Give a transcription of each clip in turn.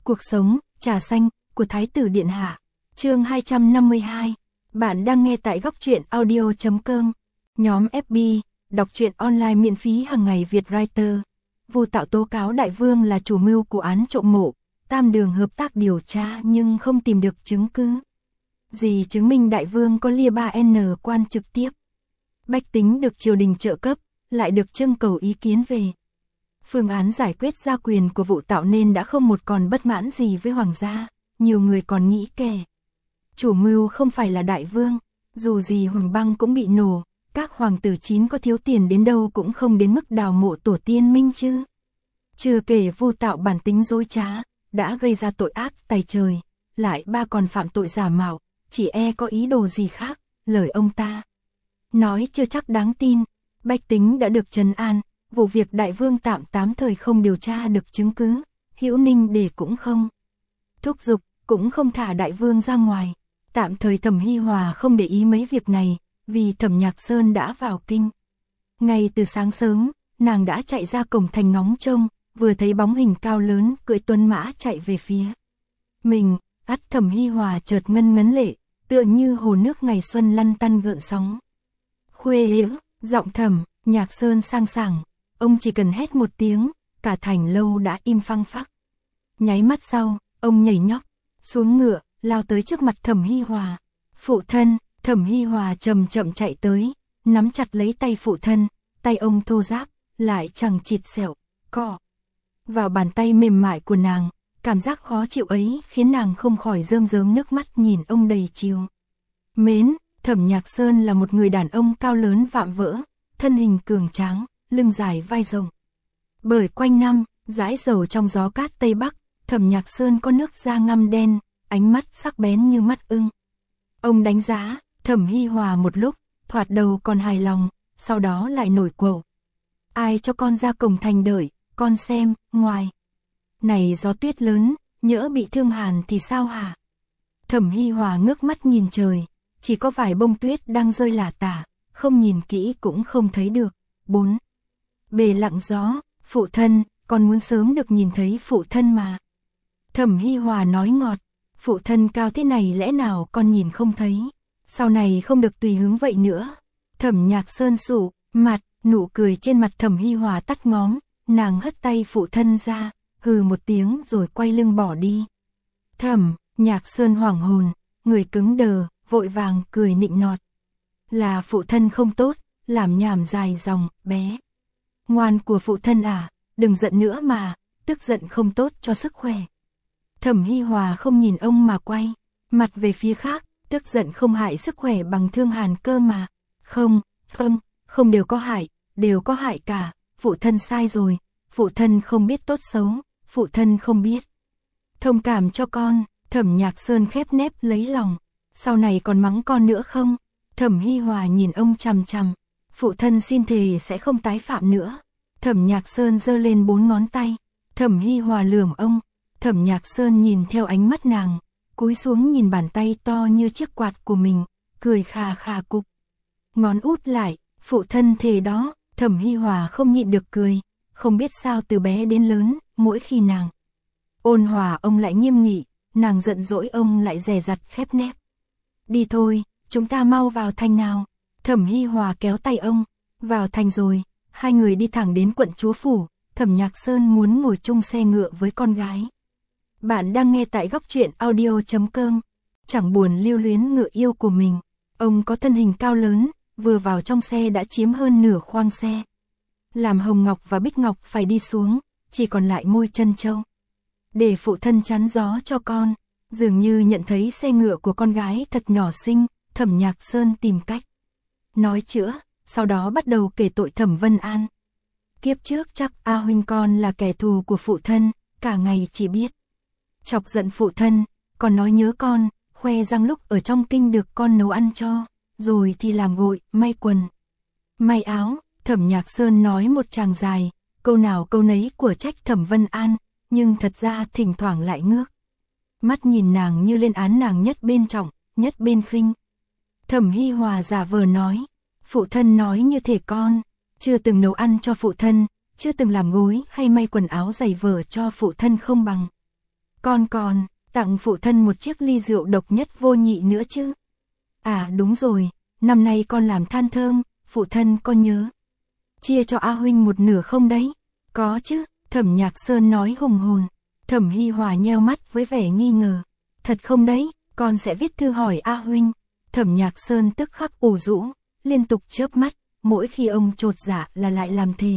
Cuộc sống, trà xanh, của Thái tử Điện Hạ. Chương 252. Bạn đang nghe tại góc truyện audio.com. Nhóm FB, đọc truyện online miễn phí hàng ngày Việt Writer. Vu Tạo tố cáo Đại Vương là chủ mưu của án trộm mộ, Tam Đường hợp tác điều tra nhưng không tìm được chứng cứ gì chứng minh Đại Vương có lia 3N quan trực tiếp. Bách tính được triều đình trợ cấp, lại được trưng cầu ý kiến về phương án giải quyết gia quyền của Vu Tạo nên đã không một còn bất mãn gì với hoàng gia. Nhiều người còn nghĩ kẻ chủ mưu không phải là Đại Vương, dù gì Hoàng Băng cũng bị nổ, các hoàng tử chín có thiếu tiền đến đâu cũng không đến mức đào mộ tổ tiên Minh chứ. Chưa kể Vu Tạo bản tính dối trá, đã gây ra tội ác tày trời, lại ba còn phạm tội giả mạo, chỉ e có ý đồ gì khác, lời ông ta nói chưa chắc đáng tin. Bách tính đã được trấn an, vụ việc Đại Vương tạm thời không điều tra được chứng cứ, Hữu Ninh để cũng không thúc giục, cũng không thả Đại Vương ra ngoài. Tạm thời Thẩm Hi Hòa không để ý mấy việc này, vì Thẩm Nhạc Sơn đã vào kinh. Ngay từ sáng sớm, nàng đã chạy ra cổng thành ngóng trông, vừa thấy bóng hình cao lớn cưỡi tuấn mã chạy về phía mình, ắt Thẩm Hi Hòa chợt ngấn lệ, tựa như hồ nước ngày xuân lăn tăn gợn sóng. Khuê liễu, giọng Thẩm Nhạc Sơn sang sảng, ông chỉ cần hét một tiếng, cả thành lâu đã im phăng phắc. Nháy mắt sau, ông nhảy nhót xuống ngựa, lao tới trước mặt Thẩm Hi Hòa. Phụ thân. Thẩm Hi Hòa chậm chậm chạy tới, nắm chặt lấy tay phụ thân, tay ông thô ráp, lại chẳng chịt sẹo, cọ vào bàn tay mềm mại của nàng. Cảm giác khó chịu ấy khiến nàng không khỏi rơm rớm nước mắt nhìn ông đầy trìu mến. Thẩm Nhạc Sơn là một người đàn ông cao lớn vạm vỡ, thân hình cường tráng, lưng dài vai rộng. Bởi quanh năm dãi dầu trong gió cát Tây Bắc, Thẩm Nhạc Sơn có nước da ngăm đen, ánh mắt sắc bén như mắt ưng. Ông đánh giá Thẩm Hi Hòa một lúc, thoạt đầu còn hài lòng, sau đó lại nổi quẩu. Ai cho con ra cổng thành đợi, con xem, ngoài này gió tuyết lớn, nhỡ bị thương hàn thì sao hả? Thẩm Hi Hòa ngước mắt nhìn trời, chỉ có vài bông tuyết đang rơi lả tả, không nhìn kỹ cũng không thấy được. 4. Bề lặng gió, phụ thân, con muốn sớm được nhìn thấy phụ thân mà. Thẩm Hi Hòa nói ngọt, phụ thân cao thế này lẽ nào con nhìn không thấy, sau này không được tùy hứng vậy nữa. Thẩm Nhạc Sơn sụ mặt, nụ cười trên mặt Thẩm Hi Hòa tắt ngóm, nàng hất tay phụ thân ra, hừ một tiếng rồi quay lưng bỏ đi. Thẩm Nhạc Sơn hoảng hồn, người cứng đờ, vội vàng cười nịnh nọt. Là phụ thân không tốt, làm nhảm dài dòng, bé ngoan của phụ thân à, đừng giận nữa mà, tức giận không tốt cho sức khỏe. Thẩm Hi Hòa không nhìn ông mà quay mặt về phía khác, tức giận không hại sức khỏe bằng thương hàn cơ mà. Không đều có hại cả, phụ thân sai rồi, phụ thân không biết tốt xấu, phụ thân không biết thông cảm cho con. Thẩm Nhạc Sơn khép nép lấy lòng, sau này còn mắng con nữa không? Thẩm Hi Hòa nhìn ông chằm chằm, phụ thân xin thề sẽ không tái phạm nữa. Thẩm Nhạc Sơn giơ lên 4 ngón tay, Thẩm Hi Hòa lườm ông. Thẩm Nhạc Sơn nhìn theo ánh mắt nàng, cúi xuống nhìn bàn tay to như chiếc quạt của mình, cười khà khà cục ngón út lại. Phụ thân thề đó. Thẩm Hi Hòa không nhịn được cười, không biết sao từ bé đến lớn, mỗi khi nàng ôn hòa ông lại nghiêm nghị, nàng giận dỗi ông lại dè dặt khép nép. Đi thôi, chúng ta mau vào thành nào. Thẩm Hi Hòa kéo tay ông, vào thành rồi, hai người đi thẳng đến quận chúa phủ. Thẩm Nhạc Sơn muốn ngồi chung xe ngựa với con gái. Bạn đang nghe tại góc truyện audio.com. Chẳng buồn lưu luyến ngựa yêu của mình, ông có thân hình cao lớn, vừa vào trong xe đã chiếm hơn nửa khoang xe. Làm Hồng Ngọc và Bích Ngọc phải đi xuống, chỉ còn lại Môi Chân Châu. Để phụ thân chắn gió cho con. Dường như nhận thấy xe ngựa của con gái thật nhỏ xinh, Thẩm Nhạc Sơn tìm cách nói chữa, sau đó bắt đầu kể tội Thẩm Vân An. Kiếp trước chắc A huynh con là kẻ thù của phụ thân, cả ngày chỉ biết chọc giận phụ thân, còn nói nhớ con, khoe rằng lúc ở trong kinh được con nấu ăn cho, rồi thì làm gội, may quần, may áo. Thẩm Nhạc Sơn nói một tràng dài, câu nào câu nấy của trách Thẩm Vân An, nhưng thật ra thỉnh thoảng lại ngước mắt nhìn nàng như lên án nàng nhất bên trọng, nhất bên khinh. Thẩm Hi Hòa giả vờ nói, phụ thân nói như thể con chưa từng nấu ăn cho phụ thân, chưa từng làm gối hay may quần áo giày vở cho phụ thân không bằng. Con còn tặng phụ thân một chiếc ly rượu độc nhất vô nhị nữa chứ. À đúng rồi, năm nay con làm than thơm, phụ thân có nhớ chia cho A huynh một nửa không đấy? Có chứ, Thẩm Nhạc Sơn nói hùng hồn. Thẩm Hi Hòa nheo mắt với vẻ nghi ngờ. Thật không đấy, con sẽ viết thư hỏi A huynh. Thẩm Nhạc Sơn tức khắc ủ rũ, liên tục chớp mắt, mỗi khi ông chột dạ là lại làm thề.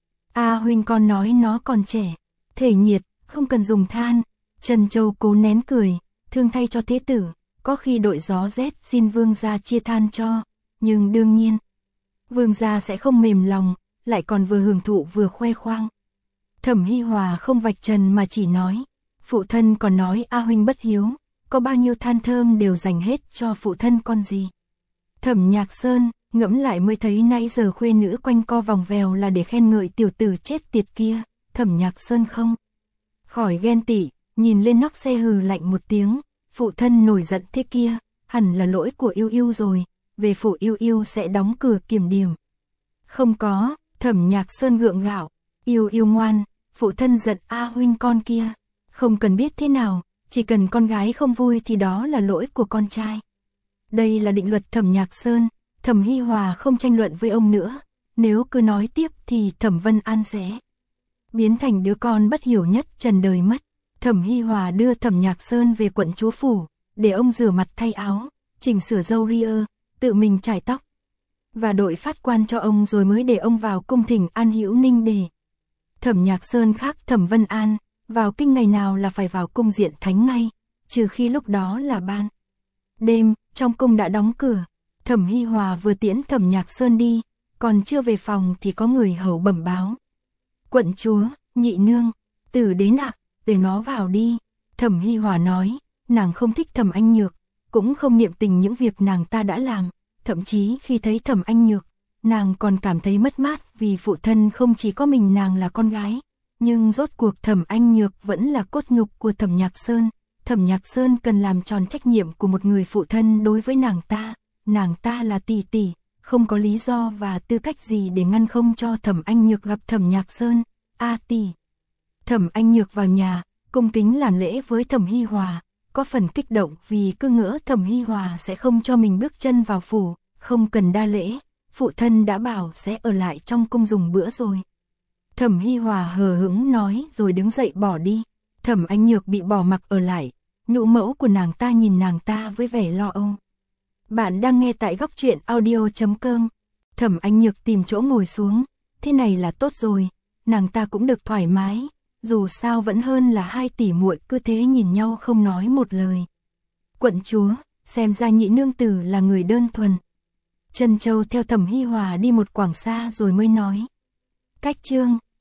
A huynh con nói nó còn trẻ, thể nhiệt, không cần dùng than. Trần Châu cố nén cười, thương thay cho thế tử, có khi đội gió rét xin vương gia chia than cho, nhưng đương nhiên, vương gia sẽ không mềm lòng, lại còn vừa hưởng thụ vừa khoe khoang. Thẩm Hi Hòa không vạch trần mà chỉ nói, phụ thân còn nói A huynh bất hiếu, có bao nhiêu than thơm đều dành hết cho phụ thân con gì. Thẩm Nhạc Sơn ngẫm lại mới thấy nãy giờ khuê nữ quanh co vòng vèo là để khen ngợi tiểu tử chết tiệt kia. Thẩm Nhạc Sơn không khỏi ghen tị, nhìn lên nóc xe hừ lạnh một tiếng, phụ thân nổi giận thế kia, hẳn là lỗi của Yêu Yêu rồi, về phủ Yêu Yêu sẽ đóng cửa kiểm điểm. Không có, Thẩm Nhạc Sơn gượng gạo, Yêu Yêu ngoan, phụ thân giận A huynh con kia, không cần biết thế nào, chỉ cần con gái không vui thì đó là lỗi của con trai. Đây là định luật Thẩm Nhạc Sơn, Thẩm Hi Hòa không tranh luận với ông nữa, nếu cứ nói tiếp thì Thẩm Vân An sẽ biến thành đứa con bất hiểu nhất trần đời mất. Thẩm Hi Hòa đưa Thẩm Nhạc Sơn về quận chúa phủ, để ông rửa mặt thay áo, chỉnh sửa râu ria, tự mình chải tóc và đội phát quan cho ông, rồi mới để ông vào cung thỉnh An Hữu Ninh để. Thẩm Nhạc Sơn khác Thẩm Vân An, vào kinh ngày nào là phải vào cung diện thánh ngay, trừ khi lúc đó là ban đêm, trong cung đã đóng cửa. Thẩm Hi Hòa vừa tiễn Thẩm Nhạc Sơn đi, còn chưa về phòng thì có người hầu bẩm báo. Quận chúa, nhị nương, Tử đến ạ, để nó vào đi. Thẩm Hi Hòa nói, nàng không thích Thẩm Anh Nhược, cũng không niệm tình những việc nàng ta đã làm, thậm chí khi thấy Thẩm Anh Nhược, nàng còn cảm thấy mất mát vì phụ thân không chỉ có mình nàng là con gái, nhưng rốt cuộc Thẩm Anh Nhược vẫn là cốt nhục của Thẩm Nhạc Sơn. Thẩm Nhạc Sơn cần làm tròn trách nhiệm của một người phụ thân đối với nàng ta là tỷ tỷ, không có lý do và tư cách gì để ngăn không cho Thẩm Anh Nhược gặp Thẩm Nhạc Sơn. A tỷ. Thẩm Anh Nhược vào nhà, cung kính làm lễ với Thẩm Hi Hòa, có phần kích động vì cứ ngỡ Thẩm Hi Hòa sẽ không cho mình bước chân vào phủ, không cần đa lễ, phụ thân đã bảo sẽ ở lại trong cung dùng bữa rồi. Thẩm Hi Hòa hờ hững nói rồi đứng dậy bỏ đi. Thẩm Anh Nhược bị bỏ mặc ở lại, nhũ mẫu của nàng ta nhìn nàng ta với vẻ lo âu. Bạn đang nghe tại góc truyện audio.com. Thẩm Anh Nhược tìm chỗ ngồi xuống, thế này là tốt rồi, nàng ta cũng được thoải mái, dù sao vẫn hơn là hai tỷ muội cứ thế nhìn nhau không nói một lời. Quận chúa, xem ra nhị nương tử là người đơn thuần. Trân Châu theo Thẩm Hi Hòa đi một quãng xa rồi mới nói. Cách chương